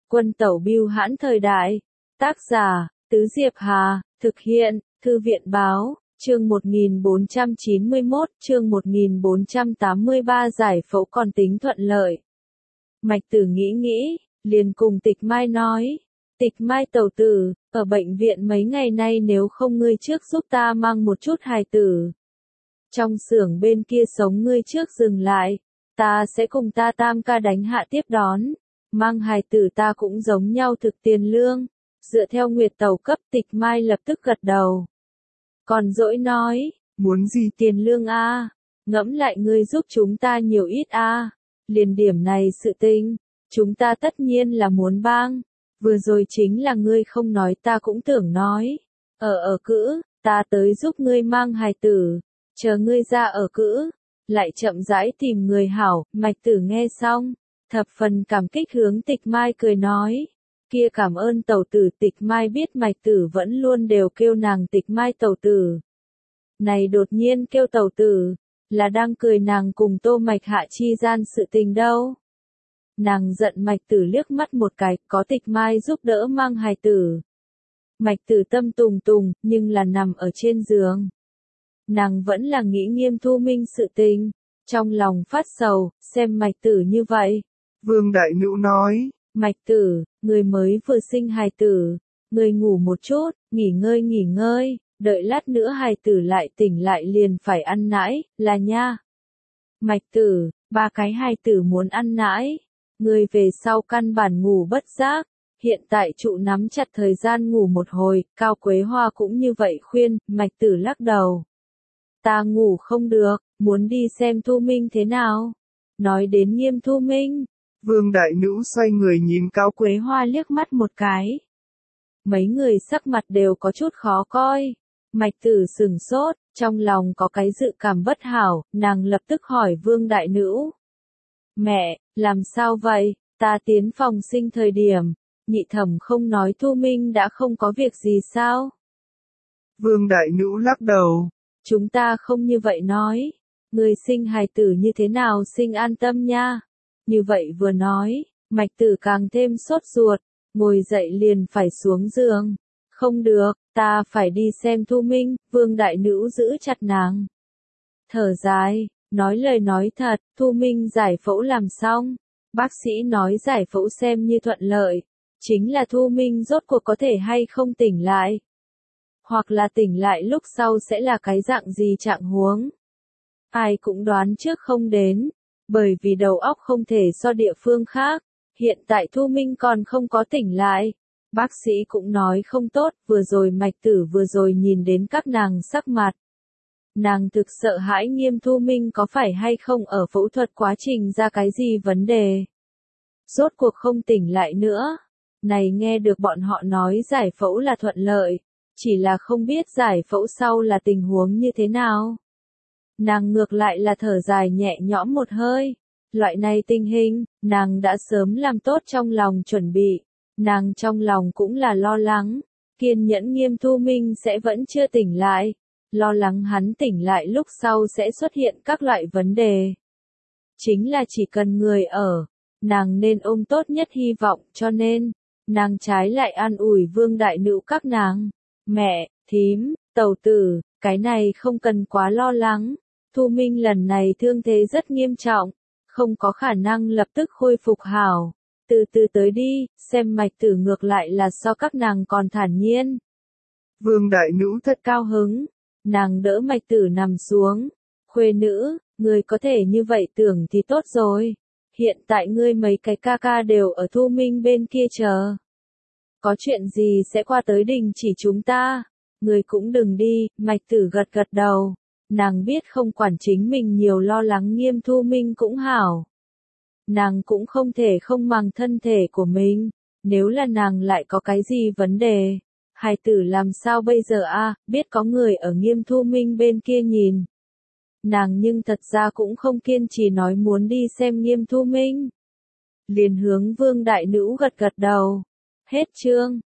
Quân tẩu bưu hãn thời đại. Tác giả, Tứ Diệp Hà, thực hiện, Thư viện báo, chương 1491, chương 1483 giải phẫu còn tính thuận lợi. Mạch Tử nghĩ, liền cùng Tịch Mai nói, Tịch Mai tẩu tử, ở bệnh viện mấy ngày nay nếu không ngươi trước giúp ta mang một chút hài tử. Trong xưởng bên kia sống ngươi trước dừng lại, ta sẽ cùng ta tam ca đánh hạ tiếp đón, mang hài tử ta cũng giống nhau thực tiền lương. Dựa theo Nguyệt Tẩu cấp, Tịch Mai lập tức gật đầu. Còn dỗi nói, muốn gì tiền lương a? Ngẫm lại ngươi giúp chúng ta nhiều ít a. Liền điểm này sự tình, chúng ta tất nhiên là muốn bang. Vừa rồi chính là ngươi không nói ta cũng tưởng nói. Ở cữ, ta tới giúp ngươi mang hài tử, chờ ngươi ra ở cữ, lại chậm rãi tìm người hảo. Mạch Tử nghe xong, thập phần cảm kích hướng Tịch Mai cười nói. Kia cảm ơn tẩu tử. Tịch Mai biết Mạch Tử vẫn luôn đều kêu nàng Tịch Mai tẩu tử. Này đột nhiên kêu tẩu tử, là đang cười nàng cùng Tô Mạch Hạ chi gian sự tình đâu. Nàng giận Mạch Tử liếc mắt một cái, có Tịch Mai giúp đỡ mang hài tử. Mạch Tử tâm tùng tùng, nhưng là nằm ở trên giường. Nàng vẫn là nghĩ Nghiêm Thu Minh sự tình, trong lòng phát sầu, xem Mạch Tử như vậy. Vương Đại Nữu nói, Mạch Tử, người mới vừa sinh hài tử, người ngủ một chút, nghỉ ngơi, đợi lát nữa hài tử lại tỉnh lại liền phải ăn nãi, là nha. Mạch Tử, 3 cái hài tử muốn ăn nãi, người về sau căn bản ngủ bất giác, hiện tại trụ nắm chặt thời gian ngủ một hồi. Cao Quế Hoa cũng như vậy khuyên. Mạch Tử lắc đầu. Ta ngủ không được, muốn đi xem Thu Minh thế nào. Nói đến Nghiêm Thu Minh, Vương Đại Nữu xoay người nhìn Cao Quế Hoa liếc mắt một cái. Mấy người sắc mặt đều có chút khó coi. Mạch Tử sừng sốt, trong lòng có cái dự cảm bất hảo, nàng lập tức hỏi Vương Đại Nữu. Mẹ, làm sao vậy? Ta tiến phòng sinh thời điểm, nhị thẩm không nói Thu Minh đã không có việc gì sao? Vương Đại Nữu lắc đầu. Chúng ta không như vậy nói. Người sinh hài tử như thế nào sinh an tâm nha. Như vậy vừa nói, Mạch Tử càng thêm sốt ruột, ngồi dậy liền phải xuống giường. Không được, ta phải đi xem Thu Minh. Vương Đại Nữu giữ chặt nàng. Thở dài, nói lời nói thật, Thu Minh giải phẫu làm xong. Bác sĩ nói giải phẫu xem như thuận lợi. Chính là Thu Minh rốt cuộc có thể hay không tỉnh lại. Hoặc là tỉnh lại lúc sau sẽ là cái dạng gì trạng huống. Ai cũng đoán trước không đến. Bởi vì đầu óc không thể so địa phương khác. Hiện tại Thu Minh còn không có tỉnh lại. Bác sĩ cũng nói không tốt. Vừa rồi Mạch Tử vừa rồi nhìn đến các nàng sắc mặt. Nàng thực sợ hãi Nghiêm Thu Minh có phải hay không ở phẫu thuật quá trình ra cái gì vấn đề. Rốt cuộc không tỉnh lại nữa. Này nghe được bọn họ nói giải phẫu là thuận lợi. Chỉ là không biết giải phẫu sau là tình huống như thế nào. Nàng ngược lại là thở dài nhẹ nhõm một hơi. Loại này tình hình, nàng đã sớm làm tốt trong lòng chuẩn bị. Nàng trong lòng cũng là lo lắng. Kiên nhẫn Nghiêm Thu Minh sẽ vẫn chưa tỉnh lại. Lo lắng hắn tỉnh lại lúc sau sẽ xuất hiện các loại vấn đề. Chính là chỉ cần người ở, nàng nên ôm tốt nhất hy vọng, cho nên, nàng trái lại an ủi Vương Đại Nữu các nàng. Mẹ, thím, tẩu tử, cái này không cần quá lo lắng. Thu Minh lần này thương thế rất nghiêm trọng, không có khả năng lập tức khôi phục hảo. Từ từ tới đi, xem Mạch Tử ngược lại là so các nàng còn thản nhiên. Vương Đại Nữu thật cao hứng, nàng đỡ Mạch Tử nằm xuống. Khuê nữ, ngươi có thể như vậy tưởng thì tốt rồi. Hiện tại ngươi mấy cái ca ca đều ở Thu Minh bên kia chờ. Có chuyện gì sẽ qua tới đình chỉ chúng ta. Ngươi cũng đừng đi. Mạch Tử gật đầu. Nàng biết không quản chính mình nhiều lo lắng Nghiêm Thu Minh cũng hảo. Nàng cũng không thể không màng thân thể của mình. Nếu là nàng lại có cái gì vấn đề. Hài tử làm sao bây giờ a? Biết có người ở Nghiêm Thu Minh bên kia nhìn. Nàng nhưng thật ra cũng không kiên trì nói muốn đi xem Nghiêm Thu Minh. Liền hướng Vương Đại Nữu gật đầu. Hết chương.